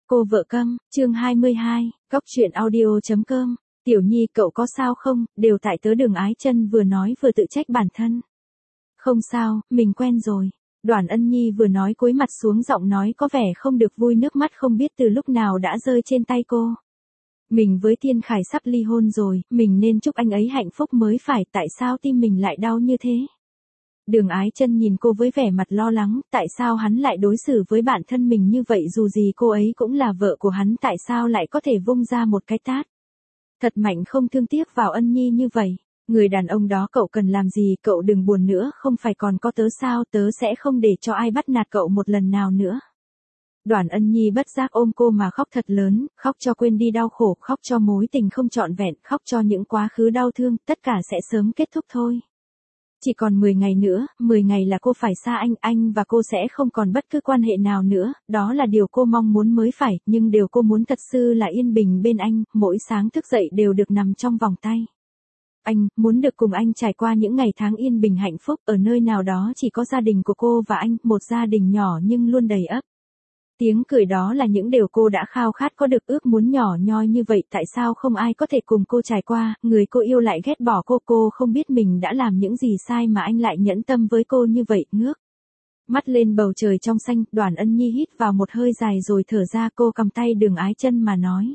Cô vợ câm, chương 22, góc truyện audio.com. Tiểu Nhi cậu có sao không, đều tại tớ. Đường Ái Chân vừa nói vừa tự trách bản thân. Không sao, mình quen rồi. Đoàn Ân Nhi vừa nói cúi mặt xuống, giọng nói có vẻ không được vui, nước mắt không biết từ lúc nào đã rơi trên tay cô. Mình với Thiên Khải sắp ly hôn rồi, mình nên chúc anh ấy hạnh phúc mới phải, tại sao tim mình lại đau như thế? Đường Ái Chân nhìn cô với vẻ mặt lo lắng, tại sao hắn lại đối xử với bản thân mình như vậy, dù gì cô ấy cũng là vợ của hắn, tại sao lại có thể vung ra một cái tát thật mạnh không thương tiếc vào Ân Nhi như vậy. Người đàn ông đó cậu cần làm gì, cậu đừng buồn nữa, không phải còn có tớ sao, tớ sẽ không để cho ai bắt nạt cậu một lần nào nữa. Đoàn Ân Nhi bất giác ôm cô mà khóc thật lớn, khóc cho quên đi đau khổ, khóc cho mối tình không trọn vẹn, khóc cho những quá khứ đau thương, tất cả sẽ sớm kết thúc thôi. Chỉ còn 10 ngày nữa, 10 ngày là cô phải xa anh và cô sẽ không còn bất cứ quan hệ nào nữa, đó là điều cô mong muốn mới phải, nhưng điều cô muốn thật sự là yên bình bên anh, mỗi sáng thức dậy đều được nằm trong vòng tay. Anh, muốn được cùng anh trải qua những ngày tháng yên bình hạnh phúc, ở nơi nào đó chỉ có gia đình của cô và anh, một gia đình nhỏ nhưng luôn đầy ắp. Tiếng cười đó là những điều cô đã khao khát có được, ước muốn nhỏ nhoi như vậy, tại sao không ai có thể cùng cô trải qua, người cô yêu lại ghét bỏ cô không biết mình đã làm những gì sai mà anh lại nhẫn tâm với cô như vậy, ngước mắt lên bầu trời trong xanh, Đoàn Ân Nhi hít vào một hơi dài rồi thở ra, cô cầm tay Đường Ái Chân mà nói.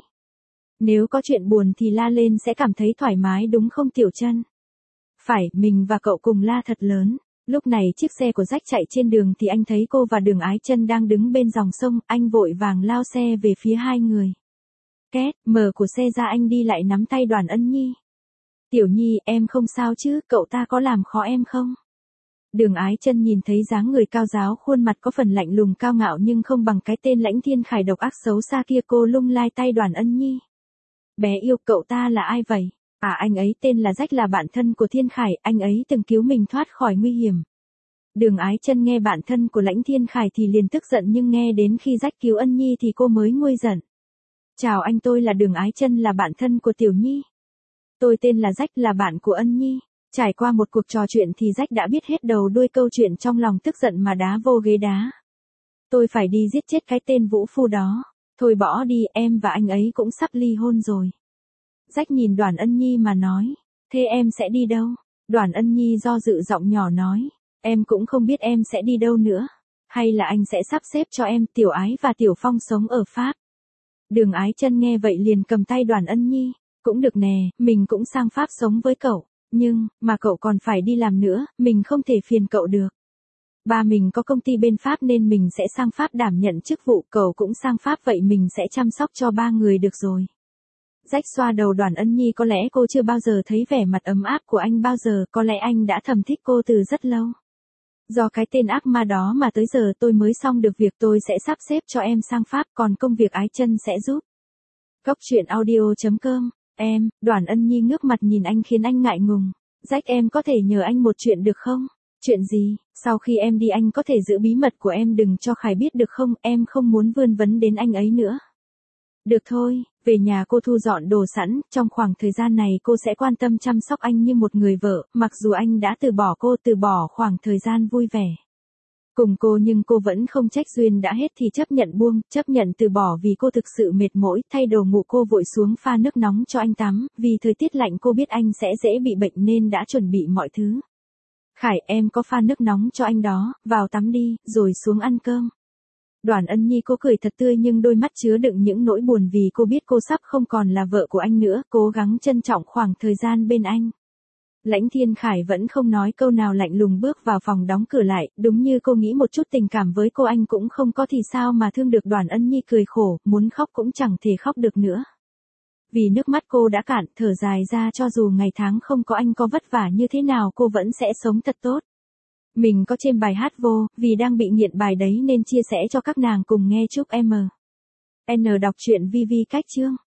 Nếu có chuyện buồn thì la lên sẽ cảm thấy thoải mái đúng không Tiểu Chân? Phải, mình và cậu cùng la thật lớn. Lúc này chiếc xe của Rách chạy trên đường thì anh thấy cô và Đường Ái Chân đang đứng bên dòng sông, anh vội vàng lao xe về phía hai người. Két, mở của xe ra, anh đi lại nắm tay Đoàn Ân Nhi. Tiểu Nhi, em không sao chứ, cậu ta có làm khó em không? Đường Ái Chân nhìn thấy dáng người cao ráo, khuôn mặt có phần lạnh lùng cao ngạo nhưng không bằng cái tên Lãnh Thiên Khải độc ác xấu xa kia, cô lung lai tay Đoàn Ân Nhi. Bé yêu, cậu ta là ai vậy? À, anh ấy tên là Rách, là bạn thân của Thiên Khải, anh ấy từng cứu mình thoát khỏi nguy hiểm. Đường Ái Chân nghe bạn thân của Lãnh Thiên Khải thì liền tức giận, nhưng nghe đến khi Rách cứu Ân Nhi thì cô mới nguôi giận. Chào anh, tôi là Đường Ái Chân, là bạn thân của Tiểu Nhi. Tôi tên là Rách, là bạn của Ân Nhi. Trải qua một cuộc trò chuyện thì Rách đã biết hết đầu đuôi câu chuyện, trong lòng tức giận mà đá vô ghế đá. Tôi phải đi giết chết cái tên vũ phu đó. Thôi bỏ đi, em và anh ấy cũng sắp ly hôn rồi. Rách nhìn Đoàn Ân Nhi mà nói. Thế em sẽ đi đâu? Đoàn Ân Nhi do dự, giọng nhỏ nói. Em cũng không biết em sẽ đi đâu nữa. Hay là anh sẽ sắp xếp cho em, Tiểu Ái và Tiểu Phong sống ở Pháp? Đường Ái Chân nghe vậy liền cầm tay Đoàn Ân Nhi. Cũng được nè, mình cũng sang Pháp sống với cậu. Nhưng, mà cậu còn phải đi làm nữa, mình không thể phiền cậu được. Ba mình có công ty bên Pháp nên mình sẽ sang Pháp đảm nhận chức vụ, cậu cũng sang Pháp vậy mình sẽ chăm sóc cho ba người được rồi. Rách xoa đầu Đoàn Ân Nhi, có lẽ cô chưa bao giờ thấy vẻ mặt ấm áp của anh bao giờ, có lẽ anh đã thầm thích cô từ rất lâu. Do cái tên ác ma đó mà tới giờ tôi mới xong được việc, tôi sẽ sắp xếp cho em sang Pháp, còn công việc Ái Chân sẽ giúp. Góc truyện audio.com. Em, Đoàn Ân Nhi ngước mặt nhìn anh khiến anh ngại ngùng. Rách, em có thể nhờ anh một chuyện được không? Chuyện gì? Sau khi em đi anh có thể giữ bí mật của em, đừng cho Khải biết được không, em không muốn vươn vấn đến anh ấy nữa. Được thôi, về nhà cô thu dọn đồ sẵn, trong khoảng thời gian này cô sẽ quan tâm chăm sóc anh như một người vợ, mặc dù anh đã từ bỏ cô, từ bỏ khoảng thời gian vui vẻ cùng cô, nhưng cô vẫn không trách, duyên đã hết thì chấp nhận buông, chấp nhận từ bỏ vì cô thực sự mệt mỏi. Thay đồ ngủ cô vội xuống pha nước nóng cho anh tắm, vì thời tiết lạnh cô biết anh sẽ dễ bị bệnh nên đã chuẩn bị mọi thứ. Khải, em có pha nước nóng cho anh đó, vào tắm đi, rồi xuống ăn cơm. Đoàn Ân Nhi cô cười thật tươi nhưng đôi mắt chứa đựng những nỗi buồn vì cô biết cô sắp không còn là vợ của anh nữa, cố gắng trân trọng khoảng thời gian bên anh. Lãnh Thiên Khải vẫn không nói câu nào, lạnh lùng bước vào phòng đóng cửa lại, đúng như cô nghĩ, một chút tình cảm với cô anh cũng không có thì sao mà thương được. Đoàn Ân Nhi cười khổ, muốn khóc cũng chẳng thể khóc được nữa. Vì nước mắt cô đã cạn, thở dài ra, cho dù ngày tháng không có anh có vất vả như thế nào cô vẫn sẽ sống thật tốt. Mình có chêm bài hát vô, vì đang bị nghiện bài đấy nên chia sẻ cho các nàng cùng nghe, chúc em N đọc truyện VV cách chương.